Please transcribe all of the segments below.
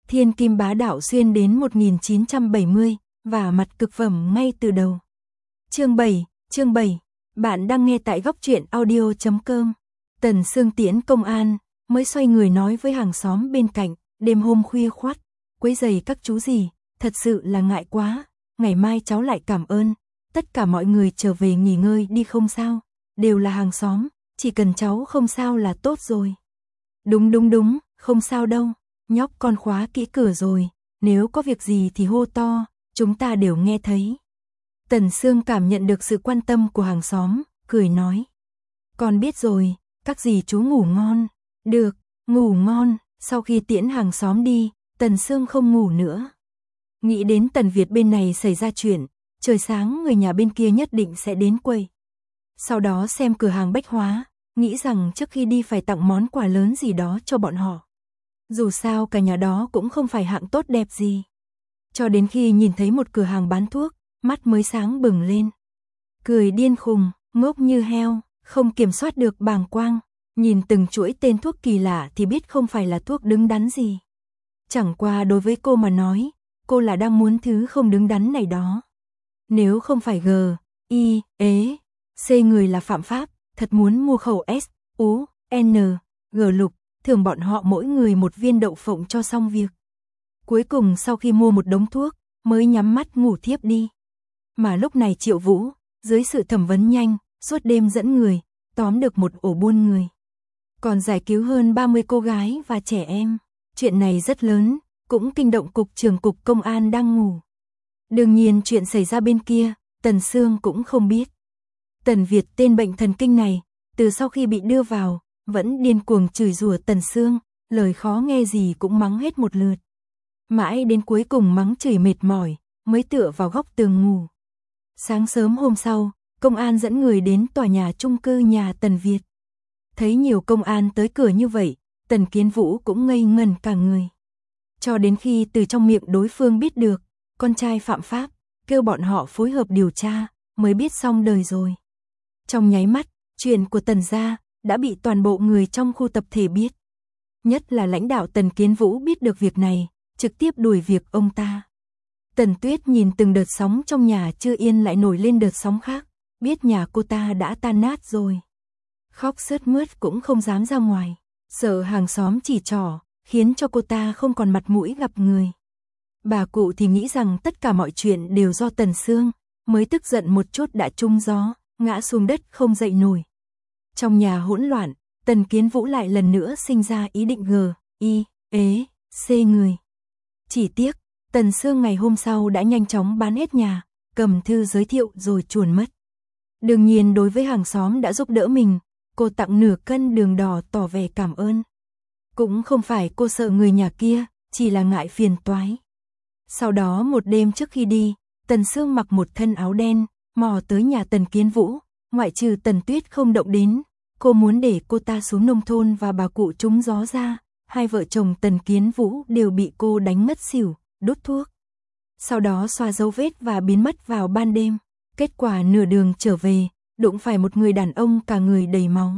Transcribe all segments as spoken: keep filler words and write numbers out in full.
Thiên kim bá đạo xuyên đến một nghìn chín trăm bảy mươi, và mặt cực phẩm ngay từ đầu. Chương bảy, chương bảy. Bạn đang nghe tại góc truyện audio chấm com. Tần Sương tiễn công an, mới xoay người nói với hàng xóm bên cạnh, đêm hôm khuya khoắt, quấy rầy các chú gì, thật sự là ngại quá, ngày mai cháu lại cảm ơn, tất cả mọi người trở về nghỉ ngơi đi không sao, đều là hàng xóm, chỉ cần cháu không sao là tốt rồi. Đúng đúng đúng, không sao đâu, nhóc con khóa kỹ cửa rồi, nếu có việc gì thì hô to, chúng ta đều nghe thấy. Tần Sương cảm nhận được sự quan tâm của hàng xóm, cười nói. Con biết rồi, các dì chú ngủ ngon. Được, ngủ ngon. Sau khi tiễn hàng xóm đi, Tần Sương không ngủ nữa. Nghĩ đến Tần Việt bên này xảy ra chuyện, trời sáng người nhà bên kia nhất định sẽ đến quầy. Sau đó xem cửa hàng bách hóa, nghĩ rằng trước khi đi phải tặng món quà lớn gì đó cho bọn họ. Dù sao cả nhà đó cũng không phải hạng tốt đẹp gì. Cho đến khi nhìn thấy một cửa hàng bán thuốc, mắt mới sáng bừng lên. Cười điên khùng, ngốc như heo, không kiểm soát được bàng quang, nhìn từng chuỗi tên thuốc kỳ lạ thì biết không phải là thuốc đứng đắn gì. Chẳng qua đối với cô mà nói, cô là đang muốn thứ không đứng đắn này đó. Nếu không phải G, I, ế, C người là phạm pháp, thật muốn mua khẩu S, U, N, G lục, thường bọn họ mỗi người một viên đậu phộng cho xong việc. Cuối cùng sau khi mua một đống thuốc, mới nhắm mắt ngủ thiếp đi. Mà lúc này Triệu Vũ, dưới sự thẩm vấn nhanh, suốt đêm dẫn người, tóm được một ổ buôn người. Còn giải cứu hơn ba mươi cô gái và trẻ em. Chuyện này rất lớn, cũng kinh động cục trưởng cục công an đang ngủ. Đương nhiên chuyện xảy ra bên kia, Tần Sương cũng không biết. Tần Việt tên bệnh thần kinh này, từ sau khi bị đưa vào, vẫn điên cuồng chửi rủa Tần Sương, lời khó nghe gì cũng mắng hết một lượt. Mãi đến cuối cùng mắng chửi mệt mỏi, mới tựa vào góc tường ngủ. Sáng sớm hôm sau, công an dẫn người đến tòa nhà chung cư nhà Tần Việt. Thấy nhiều công an tới cửa như vậy, Tần Kiến Vũ cũng ngây ngẩn cả người. Cho đến khi từ trong miệng đối phương biết được, con trai phạm pháp, kêu bọn họ phối hợp điều tra, mới biết xong đời rồi. Trong nháy mắt, chuyện của Tần gia đã bị toàn bộ người trong khu tập thể biết. Nhất là lãnh đạo Tần Kiến Vũ biết được việc này, trực tiếp đuổi việc ông ta. Tần Tuyết nhìn từng đợt sóng trong nhà chưa yên lại nổi lên đợt sóng khác, biết nhà cô ta đã tan nát rồi. Khóc sướt mướt cũng không dám ra ngoài, sợ hàng xóm chỉ trỏ, khiến cho cô ta không còn mặt mũi gặp người. Bà cụ thì nghĩ rằng tất cả mọi chuyện đều do Tần Sương, mới tức giận một chút đã trúng gió, ngã xuống đất không dậy nổi. Trong nhà hỗn loạn, Tần Kiến Vũ lại lần nữa sinh ra ý định G, I, ế, C người. Chỉ tiếc, Tần Sương ngày hôm sau đã nhanh chóng bán hết nhà, cầm thư giới thiệu rồi chuồn mất. Đương nhiên đối với hàng xóm đã giúp đỡ mình, cô tặng nửa cân đường đỏ tỏ vẻ cảm ơn. Cũng không phải cô sợ người nhà kia, chỉ là ngại phiền toái. Sau đó một đêm trước khi đi, Tần Sương mặc một thân áo đen, mò tới nhà Tần Kiến Vũ, ngoại trừ Tần Tuyết không động đến. Cô muốn để cô ta xuống nông thôn và bà cụ trúng gió ra, hai vợ chồng Tần Kiến Vũ đều bị cô đánh mất xỉu, đốt thuốc. Sau đó xoa dấu vết và biến mất vào ban đêm. Kết quả nửa đường trở về, đụng phải một người đàn ông cả người đầy máu.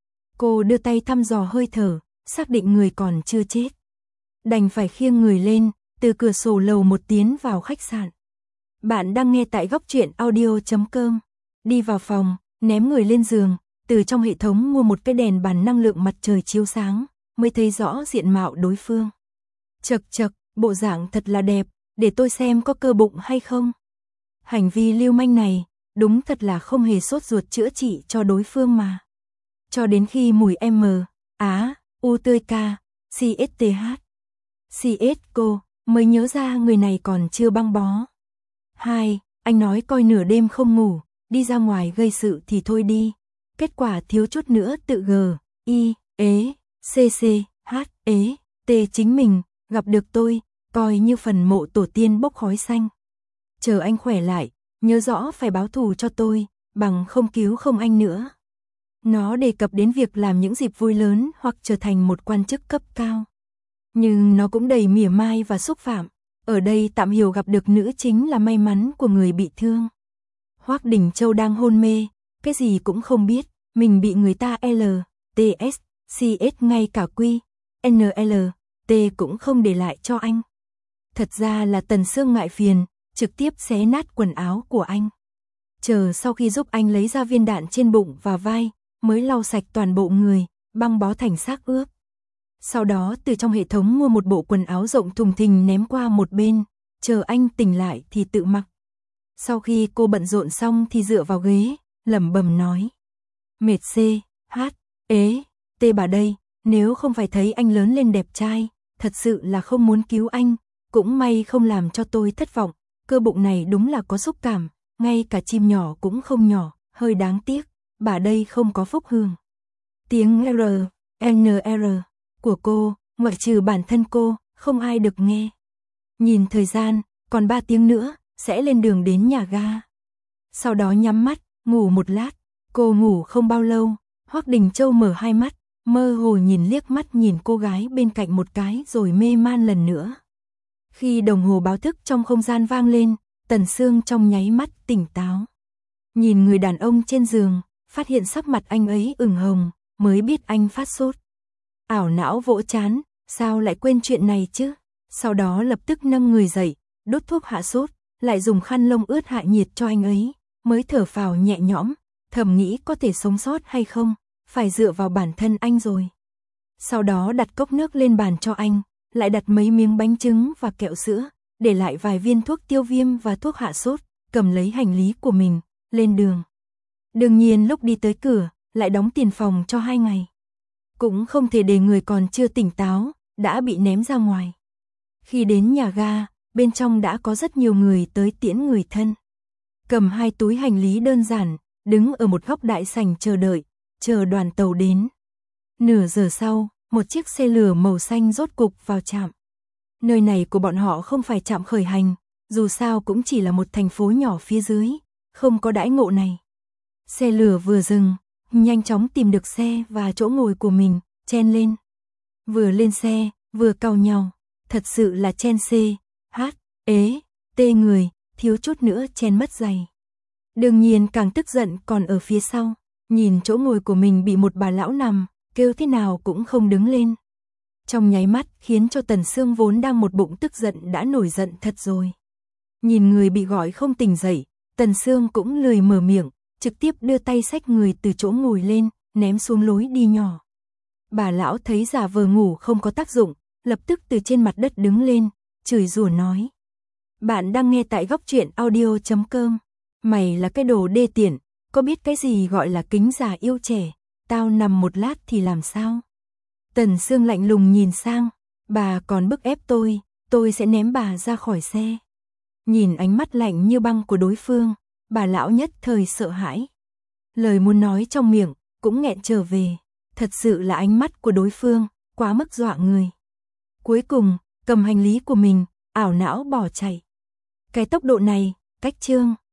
Cô đưa tay thăm dò hơi thở, xác định người còn chưa chết. Đành phải khiêng người lên, từ cửa sổ lầu một tiến vào khách sạn. Bạn đang nghe tại góc truyện audio chấm com. Đi vào phòng, ném người lên giường, từ trong hệ thống mua một cái đèn bàn năng lượng mặt trời chiếu sáng, mới thấy rõ diện mạo đối phương. Chậc chậc, bộ dạng thật là đẹp, để tôi xem có cơ bụng hay không. Hành vi lưu manh này, đúng thật là không hề sốt ruột chữa trị cho đối phương mà. Cho đến khi mùi M, Á, U tươi K, C S T H, C S cô, mới nhớ ra người này còn chưa băng bó. Hai, anh nói coi nửa đêm không ngủ, đi ra ngoài gây sự thì thôi đi. Kết quả thiếu chút nữa tự G, I, ế, C C, H, ế, T chính mình, gặp được tôi, coi như phần mộ tổ tiên bốc khói xanh. Chờ anh khỏe lại, nhớ rõ phải báo thù cho tôi, bằng không cứu không anh nữa. Nó đề cập đến việc làm những dịp vui lớn hoặc trở thành một quan chức cấp cao. Nhưng nó cũng đầy mỉa mai và xúc phạm. Ở đây tạm hiểu gặp được nữ chính là may mắn của người bị thương. Hoắc Đình Châu đang hôn mê, cái gì cũng không biết, mình bị người ta L, T S, C S ngay cả Q, N L, Tê cũng không để lại cho anh. Thật ra là Tần Sương ngại phiền, trực tiếp xé nát quần áo của anh. Chờ sau khi giúp anh lấy ra viên đạn trên bụng và vai, mới lau sạch toàn bộ người, băng bó thành xác ướp. Sau đó từ trong hệ thống mua một bộ quần áo rộng thùng thình ném qua một bên, chờ anh tỉnh lại thì tự mặc. Sau khi cô bận rộn xong thì dựa vào ghế, lẩm bẩm nói. Mệt xê, hát, ế, tê bà đây, nếu không phải thấy anh lớn lên đẹp trai, thật sự là không muốn cứu anh, cũng may không làm cho tôi thất vọng, cơ bụng này đúng là có xúc cảm, ngay cả chim nhỏ cũng không nhỏ, hơi đáng tiếc, bà đây không có phúc hương. Tiếng R, N R của cô, ngoại trừ bản thân cô, không ai được nghe. Nhìn thời gian, còn ba tiếng nữa, sẽ lên đường đến nhà ga. Sau đó nhắm mắt, ngủ một lát, cô ngủ không bao lâu, Hoắc Đình Châu mở hai mắt, mơ hồ nhìn liếc mắt nhìn cô gái bên cạnh một cái rồi mê man lần nữa. Khi đồng hồ báo thức trong không gian vang lên, Tần Sương trong nháy mắt tỉnh táo. Nhìn người đàn ông trên giường, phát hiện sắc mặt anh ấy ửng hồng, mới biết anh phát sốt. Ảo não vỗ chán, sao lại quên chuyện này chứ? Sau đó lập tức nâng người dậy, đốt thuốc hạ sốt, lại dùng khăn lông ướt hạ nhiệt cho anh ấy, mới thở phào nhẹ nhõm, thầm nghĩ có thể sống sót hay không, phải dựa vào bản thân anh rồi. Sau đó đặt cốc nước lên bàn cho anh, lại đặt mấy miếng bánh trứng và kẹo sữa, để lại vài viên thuốc tiêu viêm và thuốc hạ sốt, cầm lấy hành lý của mình, lên đường. Đương nhiên lúc đi tới cửa, lại đóng tiền phòng cho hai ngày. Cũng không thể để người còn chưa tỉnh táo, đã bị ném ra ngoài. Khi đến nhà ga, bên trong đã có rất nhiều người tới tiễn người thân. Cầm hai túi hành lý đơn giản, đứng ở một góc đại sảnh chờ đợi, chờ đoàn tàu đến. Nửa giờ sau, một chiếc xe lửa màu xanh rốt cục vào trạm. Nơi này của bọn họ không phải trạm khởi hành, dù sao cũng chỉ là một thành phố nhỏ phía dưới, không có đãi ngộ này. Xe lửa vừa dừng, nhanh chóng tìm được xe và chỗ ngồi của mình, chen lên. Vừa lên xe, vừa cau nhau, thật sự là chen xê, hát, ế, tê người, thiếu chút nữa chen mất giày. Đương nhiên càng tức giận còn ở phía sau, nhìn chỗ ngồi của mình bị một bà lão nằm, kêu thế nào cũng không đứng lên. Trong nháy mắt khiến cho Tần Sương vốn đang một bụng tức giận đã nổi giận thật rồi. Nhìn người bị gọi không tỉnh dậy, Tần Sương cũng lười mở miệng, trực tiếp đưa tay xách người từ chỗ ngồi lên, ném xuống lối đi nhỏ. Bà lão thấy giả vờ ngủ không có tác dụng, lập tức từ trên mặt đất đứng lên, chửi rủa nói. Bạn đang nghe tại góc truyện audio chấm com. Mày là cái đồ đê tiện, có biết cái gì gọi là kính già yêu trẻ, tao nằm một lát thì làm sao? Tần Sương lạnh lùng nhìn sang, bà còn bức ép tôi, tôi sẽ ném bà ra khỏi xe. Nhìn ánh mắt lạnh như băng của đối phương, bà lão nhất thời sợ hãi. Lời muốn nói trong miệng, cũng nghẹn trở về, thật sự là ánh mắt của đối phương, quá mức dọa người. Cuối cùng, cầm hành lý của mình, ảo não bỏ chạy. Cái tốc độ này, cách chương.